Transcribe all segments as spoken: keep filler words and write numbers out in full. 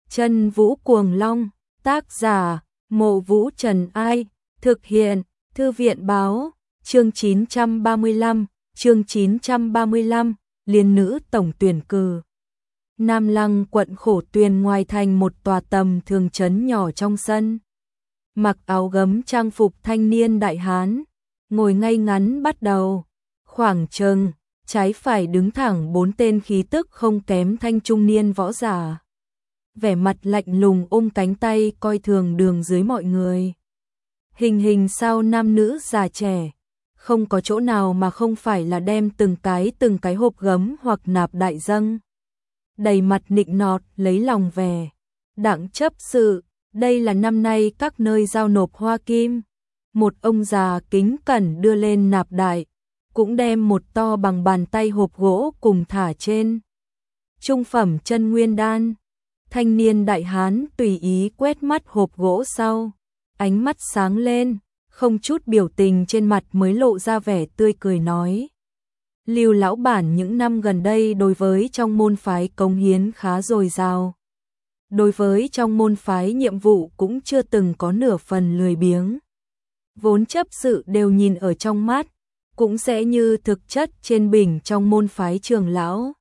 Chân Vũ Cuồng Long, tác giả, Mộ Vũ Trần Ai, thực hiện, Thư viện báo, chương chín trăm ba mươi lăm, chương chín trăm ba mươi lăm, Liên nữ tổng tuyển cử. Nam Lăng quận Khổ Tuyền ngoài thành một tòa tầm thường trấn nhỏ trong sân. Mặc áo gấm trang phục thanh niên đại hán, ngồi ngay ngắn bắt đầu, khoảng chừng trái phải đứng thẳng bốn tên khí tức không kém thanh trung niên võ giả. Vẻ mặt lạnh lùng ôm cánh tay coi thường đường dưới mọi người. Hình hình sao nam nữ già trẻ, không có chỗ nào mà không phải là đem từng cái từng cái hộp gấm hoặc nạp đại dâng. Đầy mặt nịnh nọt lấy lòng vẻ. Đặng chấp sự, đây là năm nay các nơi giao nộp hoa kim. Một ông già kính cẩn đưa lên nạp đại, cũng đem một to bằng bàn tay hộp gỗ cùng thả trên. Trung phẩm chân nguyên đan. Thanh niên đại hán tùy ý quét mắt hộp gỗ sau, ánh mắt sáng lên, không chút biểu tình trên mặt mới lộ ra vẻ tươi cười nói. Lưu lão bản những năm gần đây đối với trong môn phái cống hiến khá dồi dào. Đối với trong môn phái nhiệm vụ cũng chưa từng có nửa phần lười biếng. Vốn chấp sự đều nhìn ở trong mắt, cũng sẽ như thực chất trên bình trong môn phái trường lão.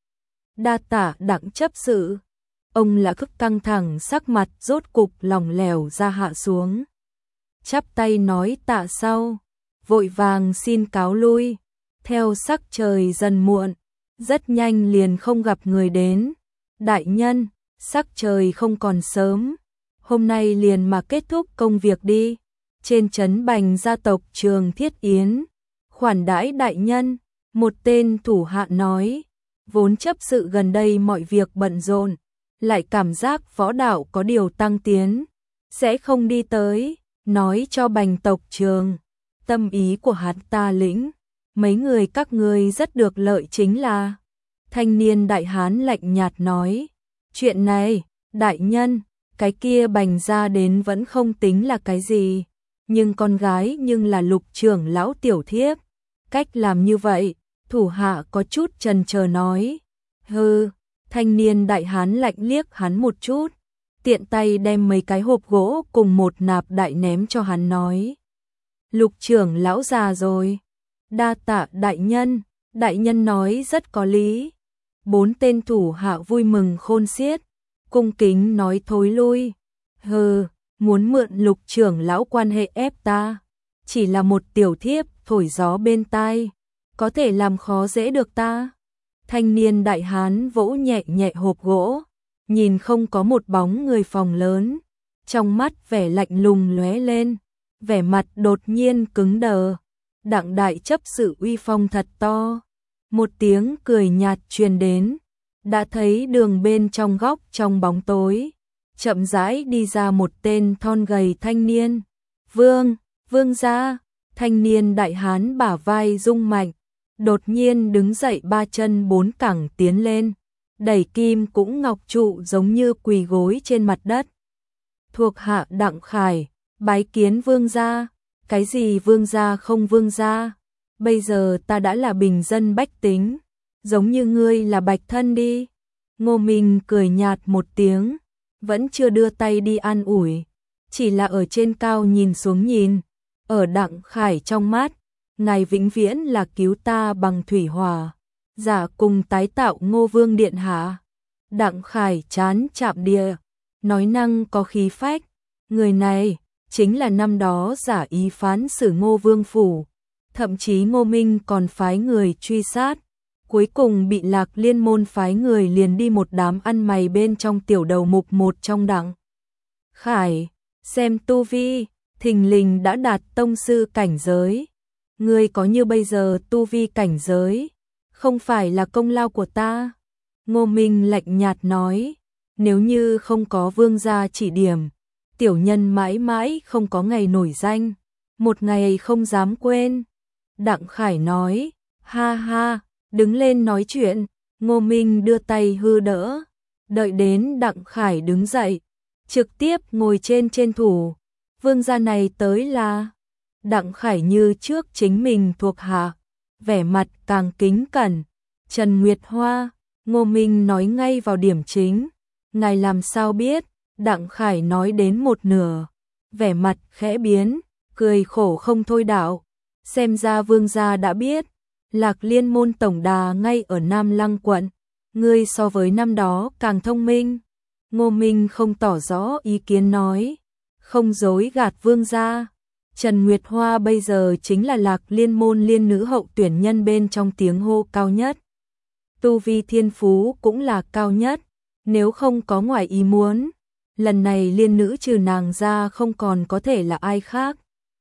Đa tạ Đặng chấp sự. Ông là cực căng thẳng sắc mặt rốt cục lỏng lẻo ra hạ xuống. Chắp tay nói tạ sau, vội vàng xin cáo lui. Theo sắc trời dần muộn, rất nhanh liền không gặp người đến. Đại nhân, sắc trời không còn sớm, hôm nay liền mà kết thúc công việc đi. Trên trấn Bành gia tộc Trường Thiết Yến, khoản đãi đại nhân, một tên thủ hạ nói. Vốn chấp sự gần đây mọi việc bận rộn, lại cảm giác võ đạo có điều tăng tiến, sẽ không đi tới, nói cho Bành tộc Trường. Tâm ý của hắn ta lĩnh, mấy người các ngươi rất được lợi chính là. Thanh niên đại hán lạnh nhạt nói, chuyện này, đại nhân, cái kia Bành ra đến vẫn không tính là cái gì, nhưng con gái nhưng là Lục trưởng lão tiểu thiếp. Cách làm như vậy, thủ hạ có chút chần chờ nói, hừ. Thanh niên đại hán lạnh liếc hắn một chút, tiện tay đem mấy cái hộp gỗ cùng một nạp đại ném cho hắn nói. Lục trưởng lão già rồi. Đa tạ đại nhân, đại nhân nói rất có lý. Bốn tên thủ hạ vui mừng khôn xiết, cung kính nói thối lui. Hừ, muốn mượn Lục trưởng lão quan hệ ép ta, chỉ là một tiểu thiếp thổi gió bên tai, có thể làm khó dễ được ta. Thanh niên đại hán vỗ nhẹ nhẹ hộp gỗ, nhìn không có một bóng người phòng lớn, trong mắt vẻ lạnh lùng lóe lên, vẻ mặt đột nhiên cứng đờ. Đặng đại chấp sự uy phong thật to. Một tiếng cười nhạt truyền đến, đã thấy đường bên trong góc trong bóng tối, chậm rãi đi ra một tên thon gầy thanh niên. Vương, vương gia. Thanh niên đại hán bả vai rung mạnh, đột nhiên đứng dậy ba chân bốn cẳng tiến lên, đẩy kim cũng ngọc trụ giống như quỳ gối trên mặt đất. Thuộc hạ Đặng Khải, bái kiến vương gia. Cái gì vương gia không vương gia, bây giờ ta đã là bình dân bách tính, giống như ngươi là bạch thân đi. Ngô Minh cười nhạt một tiếng, vẫn chưa đưa tay đi an ủi, chỉ là ở trên cao nhìn xuống nhìn. Ở Đặng Khải trong mắt, ngài vĩnh viễn là cứu ta bằng thủy hỏa, giả cùng tái tạo Ngô Vương điện hạ. Đặng Khải chán chạm địa, nói năng có khí phách, người này chính là năm đó giả ý phán xử Ngô Vương phủ, thậm chí Ngô Minh còn phái người truy sát, cuối cùng bị Lạc Liên môn phái người liền đi một đám ăn mày bên trong tiểu đầu mục một trong Đặng Khải, xem tu vi, thình lình đã đạt tông sư cảnh giới. Ngươi có như bây giờ tu vi cảnh giới, không phải là công lao của ta. Ngô Minh lạnh nhạt nói, nếu như không có vương gia chỉ điểm, tiểu nhân mãi mãi không có ngày nổi danh, một ngày không dám quên. Đặng Khải nói, ha ha, đứng lên nói chuyện. Ngô Minh đưa tay hư đỡ, đợi đến Đặng Khải đứng dậy, trực tiếp ngồi trên trên thủ. Vương gia này tới là... Đặng Khải như trước chính mình thuộc hạ, vẻ mặt càng kính cẩn. Trần Nguyệt Hoa. Ngô Minh nói ngay vào điểm chính. Ngài làm sao biết? Đặng Khải nói đến một nửa, vẻ mặt khẽ biến, cười khổ không thôi đạo. Xem ra vương gia đã biết, Lạc Liên môn tổng đà ngay ở Nam Lăng quận, ngươi so với năm đó càng thông minh. Ngô Minh không tỏ rõ ý kiến nói, không dối gạt vương gia. Trần Nguyệt Hoa bây giờ chính là Lạc Liên môn liên nữ hậu tuyển nhân bên trong tiếng hô cao nhất. Tu vi thiên phú cũng là cao nhất, nếu không có ngoài ý muốn, lần này liên nữ trừ nàng ra không còn có thể là ai khác.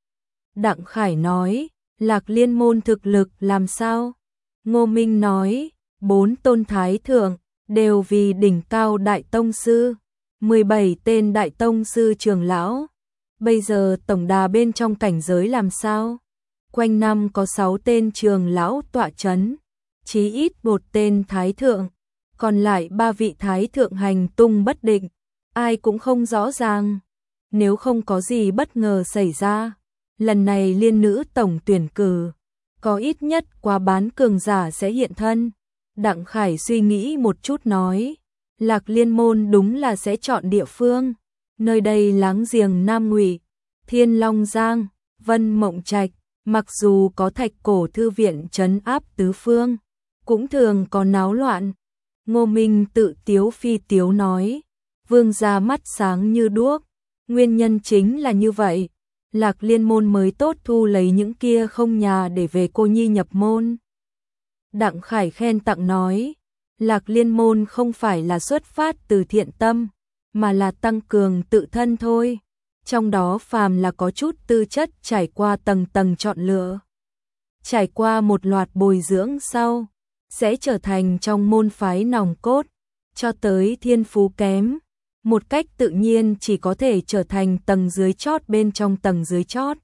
Đặng Khải nói, Lạc Liên môn thực lực làm sao? Ngô Minh nói, bốn tôn thái thượng, đều vì đỉnh cao đại tông sư, mười bảy tên đại tông sư trưởng lão. Bây giờ tổng đà bên trong cảnh giới làm sao? Quanh năm có sáu tên trường lão tọa chấn, chí ít một tên thái thượng, còn lại ba vị thái thượng hành tung bất định, ai cũng không rõ ràng. Nếu không có gì bất ngờ xảy ra, lần này liên nữ tổng tuyển cử, có ít nhất qua bán cường giả sẽ hiện thân. Đặng Khải suy nghĩ một chút nói, Lạc Liên môn đúng là sẽ chọn địa phương. Nơi đây láng giềng Nam Ngụy, Thiên Long Giang, Vân Mộng Trạch, mặc dù có Thạch Cổ thư viện trấn áp tứ phương, cũng thường có náo loạn. Ngô Minh tự tiếu phi tiếu nói, vương gia mắt sáng như đuốc, nguyên nhân chính là như vậy, Lạc Liên môn mới tốt thu lấy những kia không nhà để về cô nhi nhập môn. Đặng Khải khen tặng nói, Lạc Liên môn không phải là xuất phát từ thiện tâm, mà là tăng cường tự thân thôi. Trong đó phàm là có chút tư chất trải qua tầng tầng chọn lựa, trải qua một loạt bồi dưỡng sau, sẽ trở thành trong môn phái nòng cốt, cho tới thiên phú kém, một cách tự nhiên chỉ có thể trở thành tầng dưới chót bên trong tầng dưới chót.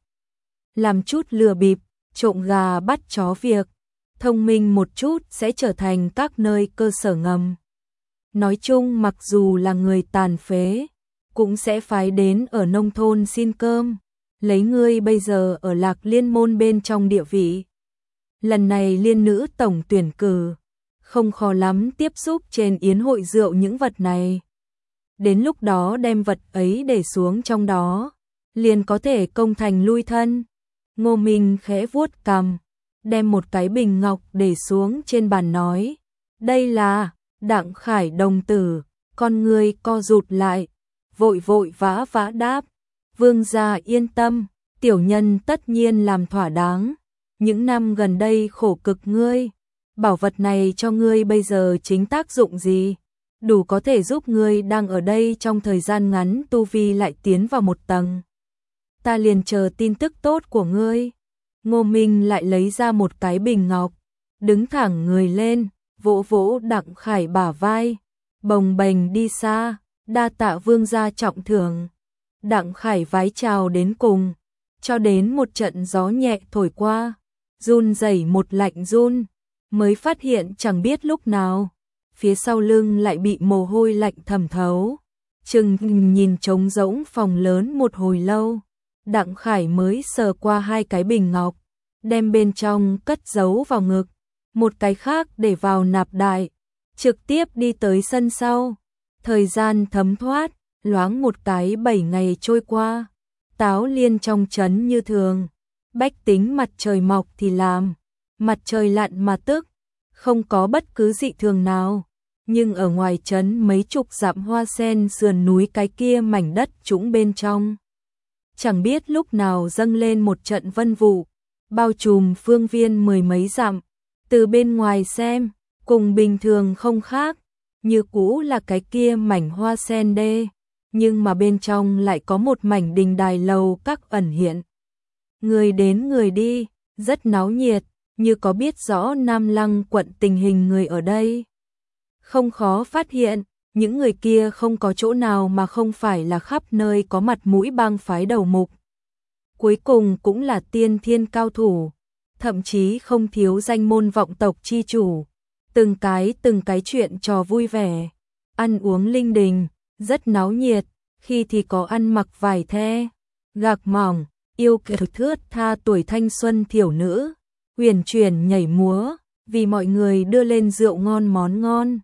Làm chút lừa bịp, trộm gà bắt chó việc, thông minh một chút sẽ trở thành các nơi cơ sở ngầm. Nói chung mặc dù là người tàn phế, cũng sẽ phái đến ở nông thôn xin cơm, lấy ngươi bây giờ ở Lạc Liên môn bên trong địa vị. Lần này liên nữ tổng tuyển cử, không khó lắm tiếp xúc trên yến hội rượu những vật này. Đến lúc đó đem vật ấy để xuống trong đó, liền có thể công thành lui thân. Ngô Minh khẽ vuốt cằm, đem một cái bình ngọc để xuống trên bàn nói, đây là Đặng Khải đồng tử. Con người co rụt lại, vội vội vã vã đáp, vương gia yên tâm, tiểu nhân tất nhiên làm thỏa đáng. Những năm gần đây khổ cực ngươi, bảo vật này cho ngươi bây giờ chính tác dụng gì? Đủ có thể giúp ngươi đang ở đây trong thời gian ngắn tu vi lại tiến vào một tầng. Ta liền chờ tin tức tốt của ngươi. Ngô Minh lại lấy ra một cái bình ngọc, đứng thẳng người lên, vỗ vỗ Đặng Khải bả vai, bồng bềnh đi xa, đa tạ vương gia trọng thưởng. Đặng Khải vái chào đến cùng, cho đến một trận gió nhẹ thổi qua, run rẩy một lạnh run, mới phát hiện chẳng biết lúc nào, phía sau lưng lại bị mồ hôi lạnh thẩm thấu. Chừng nhìn trống rỗng phòng lớn một hồi lâu, Đặng Khải mới sờ qua hai cái bình ngọc, đem bên trong cất giấu vào ngực, một cái khác để vào nạp đại, trực tiếp đi tới sân sau. Thời gian thấm thoát, loáng một cái bảy ngày trôi qua, Táo Liên trong trấn như thường, bách tính mặt trời mọc thì làm, mặt trời lặn mà tức, không có bất cứ dị thường nào. Nhưng ở ngoài trấn mấy chục dặm hoa sen sườn núi cái kia mảnh đất trũng bên trong, chẳng biết lúc nào dâng lên một trận vân vụ, bao trùm phương viên mười mấy dặm. Từ bên ngoài xem, cùng bình thường không khác, như cũ là cái kia mảnh hoa sen đê, nhưng mà bên trong lại có một mảnh đình đài lầu các ẩn hiện. Người đến người đi, rất náo nhiệt, như có biết rõ Nam Lăng quận tình hình người ở đây. Không khó phát hiện, những người kia không có chỗ nào mà không phải là khắp nơi có mặt mũi bang phái đầu mục. Cuối cùng cũng là tiên thiên cao thủ, thậm chí không thiếu danh môn vọng tộc chi chủ. Từng cái từng cái chuyện trò vui vẻ, ăn uống linh đình, rất náo nhiệt, khi thì có ăn mặc vải the, gạc mỏng, yêu kiều thướt tha tuổi thanh xuân thiểu nữ, huyền chuyển nhảy múa, vì mọi người đưa lên rượu ngon món ngon.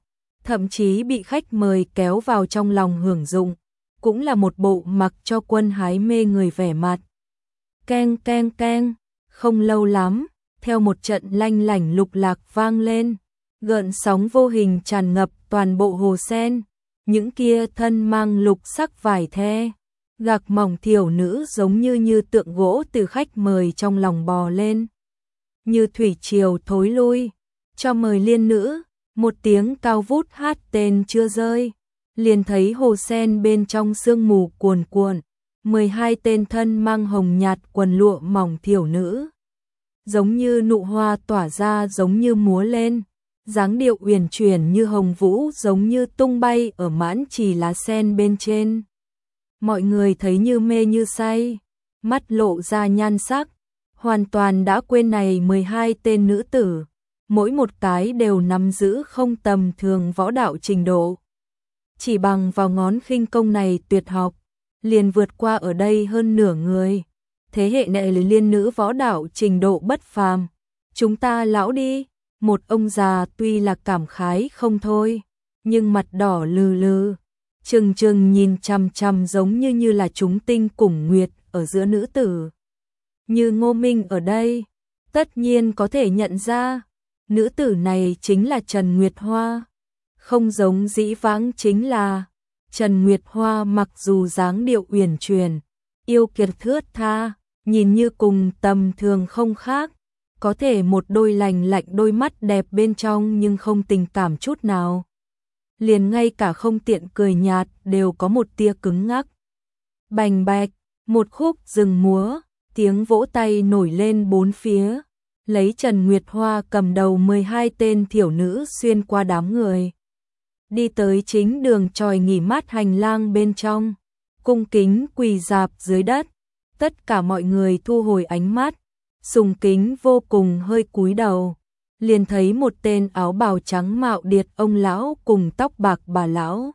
thậm chí bị khách mời kéo vào trong lòng hưởng dụng, cũng là một bộ mặc cho quân hái mê người vẻ mặt. Keng keng keng, không lâu lắm, theo một trận lanh lảnh lục lạc vang lên, gợn sóng vô hình tràn ngập toàn bộ hồ sen, những kia thân mang lục sắc vải the, gạc mỏng thiểu nữ giống như như tượng gỗ từ khách mời trong lòng bò lên. Như thủy triều thối lui, cho mời liên nữ, một tiếng cao vút hát tên chưa rơi, liền thấy hồ sen bên trong sương mù cuồn cuộn, mười hai tên thân mang hồng nhạt quần lụa mỏng thiểu nữ. Giống như nụ hoa tỏa ra giống như múa lên, dáng điệu uyển chuyển như hồng vũ giống như tung bay ở mãn trì lá sen bên trên. Mọi người thấy như mê như say, mắt lộ ra nhan sắc, hoàn toàn đã quên này mười hai tên nữ tử, mỗi một cái đều nắm giữ không tầm thường võ đạo trình độ. Chỉ bằng vào ngón khinh công này tuyệt học, liền vượt qua ở đây hơn nửa người. Thế hệ này là liên nữ võ đạo trình độ bất phàm. Chúng ta lão đi, một ông già tuy là cảm khái không thôi, nhưng mặt đỏ lừ lừ, trừng trừng nhìn chằm chằm giống như như là chúng tinh cùng nguyệt ở giữa nữ tử. Như Ngô Minh ở đây, tất nhiên có thể nhận ra, nữ tử này chính là Trần Nguyệt Hoa. Không giống dĩ vãng chính là, Trần Nguyệt Hoa mặc dù dáng điệu uyển chuyển, yêu kiệt thướt tha, nhìn như cùng tầm thường không khác, có thể một đôi lành lạnh đôi mắt đẹp bên trong nhưng không tình cảm chút nào. Liền ngay cả không tiện cười nhạt đều có một tia cứng ngắc. Bành bạch, một khúc rừng múa, tiếng vỗ tay nổi lên bốn phía, lấy Trần Nguyệt Hoa cầm đầu mười hai tên thiểu nữ xuyên qua đám người. Đi tới chính đường tròi nghỉ mát hành lang bên trong, cung kính quỳ dạp dưới đất, tất cả mọi người thu hồi ánh mắt, sùng kính vô cùng hơi cúi đầu, liền thấy một tên áo bào trắng mạo điệt ông lão cùng tóc bạc bà lão.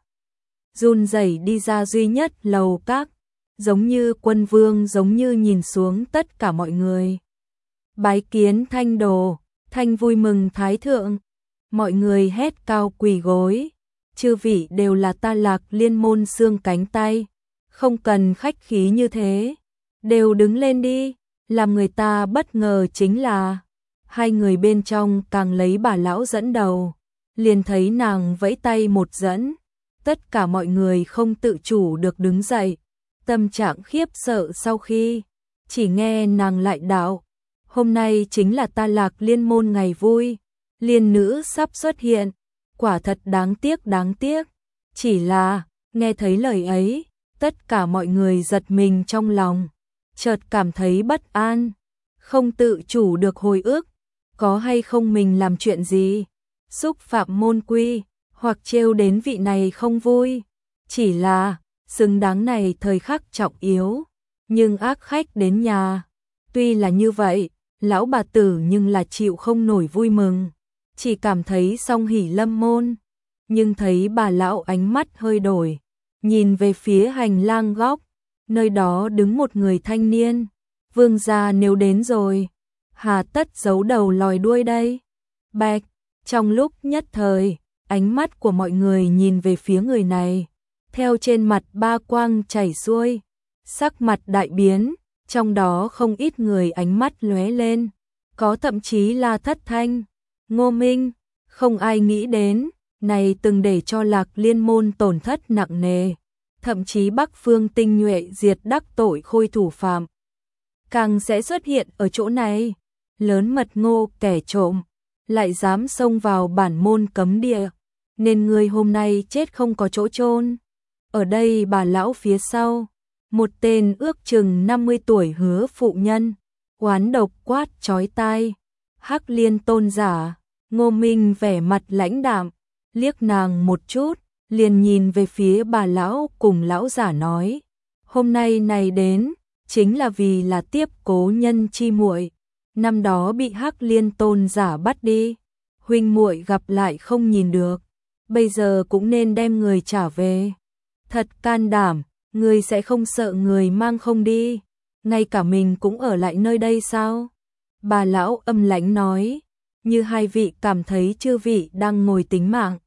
Run rẩy đi ra duy nhất lầu các, giống như quân vương giống như nhìn xuống tất cả mọi người. Bái kiến Thanh Đồ, Thanh vui mừng Thái Thượng, mọi người hét cao quỳ gối. Chư vị đều là ta Lạc Liên môn xương cánh tay, không cần khách khí như thế, đều đứng lên đi. Làm người ta bất ngờ chính là, hai người bên trong càng lấy bà lão dẫn đầu, liền thấy nàng vẫy tay một dẫn, tất cả mọi người không tự chủ được đứng dậy, tâm trạng khiếp sợ sau khi chỉ nghe nàng lại đạo, hôm nay chính là ta Lạc Liên môn ngày vui, liên nữ sắp xuất hiện. Quả thật đáng tiếc đáng tiếc, chỉ là, nghe thấy lời ấy, tất cả mọi người giật mình trong lòng, chợt cảm thấy bất an, không tự chủ được hồi ức, có hay không mình làm chuyện gì, xúc phạm môn quy, hoặc trêu đến vị này không vui, chỉ là, xứng đáng này thời khắc trọng yếu, nhưng ác khách đến nhà, tuy là như vậy, lão bà tử nhưng là chịu không nổi vui mừng. Chỉ cảm thấy song hỉ lâm môn, nhưng thấy bà lão ánh mắt hơi đổi, nhìn về phía hành lang góc, nơi đó đứng một người thanh niên, vương gia nếu đến rồi, hà tất giấu đầu lòi đuôi đây. Bạch, trong lúc nhất thời, ánh mắt của mọi người nhìn về phía người này, theo trên mặt ba quang chảy xuôi, sắc mặt đại biến, trong đó không ít người ánh mắt lóe lên, có thậm chí là thất thanh. Ngô Minh, không ai nghĩ đến, này từng để cho Lạc Liên môn tổn thất nặng nề, thậm chí Bắc Phương tinh nhuệ diệt đắc tội khôi thủ phạm. Càng sẽ xuất hiện ở chỗ này, lớn mật Ngô kẻ trộm, lại dám xông vào bản môn cấm địa, nên người hôm nay chết không có chỗ chôn. Ở đây bà lão phía sau, một tên ước chừng năm mươi tuổi hứa phụ nhân, oán độc quát chói tai, Hắc Liên tôn giả. Ngô Minh vẻ mặt lãnh đạm, liếc nàng một chút, liền nhìn về phía bà lão cùng lão giả nói, hôm nay này đến, chính là vì là tiếp cố nhân chi muội, năm đó bị Hắc Liên tôn giả bắt đi, huynh muội gặp lại không nhìn được, bây giờ cũng nên đem người trả về. Thật can đảm, người sẽ không sợ người mang không đi, ngay cả mình cũng ở lại nơi đây sao? Bà lão âm lãnh nói. Như hai vị cảm thấy chư vị đang ngồi tính mạng,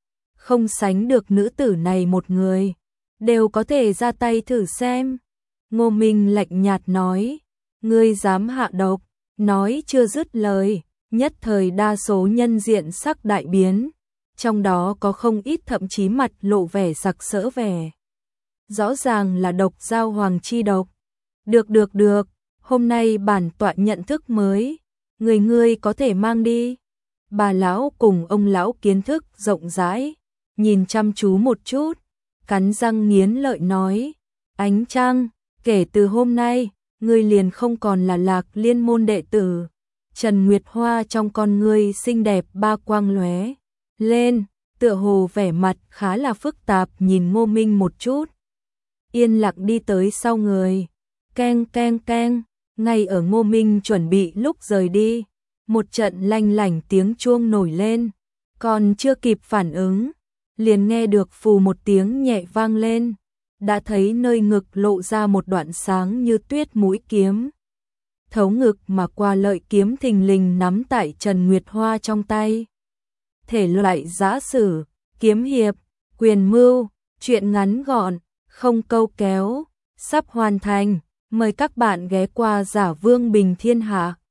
không sánh được nữ tử này một người, đều có thể ra tay thử xem. Ngô Minh lạnh nhạt nói, ngươi dám hạ độc, nói chưa dứt lời, nhất thời đa số nhân diện sắc đại biến, trong đó có không ít thậm chí mặt lộ vẻ sặc sỡ vẻ. Rõ ràng là độc giao hoàng chi độc. Được được được, hôm nay bản tọa nhận thức mới, người ngươi có thể mang đi. Bà lão cùng ông lão kiến thức rộng rãi, nhìn chăm chú một chút, cắn răng nghiến lợi nói, Ánh Trăng, kể từ hôm nay, ngươi liền không còn là Lạc Liên môn đệ tử. Trần Nguyệt Hoa trong con ngươi xinh đẹp ba quang lóe lên, tựa hồ vẻ mặt khá là phức tạp nhìn Ngô Minh một chút. Yên lặng đi tới sau người, keng keng keng, ngay ở Ngô Minh chuẩn bị lúc rời đi, một trận lanh lảnh tiếng chuông nổi lên, còn chưa kịp phản ứng, liền nghe được phù một tiếng nhẹ vang lên, đã thấy nơi ngực lộ ra một đoạn sáng như tuyết mũi kiếm. Thấu ngực mà qua lợi kiếm thình lình nắm tại Trần Nguyệt Hoa trong tay. Thể loại giã sử, kiếm hiệp, quyền mưu, truyện ngắn gọn, không câu kéo, sắp hoàn thành. Mời các bạn ghé qua Giả Vương Bình Thiên Hạ.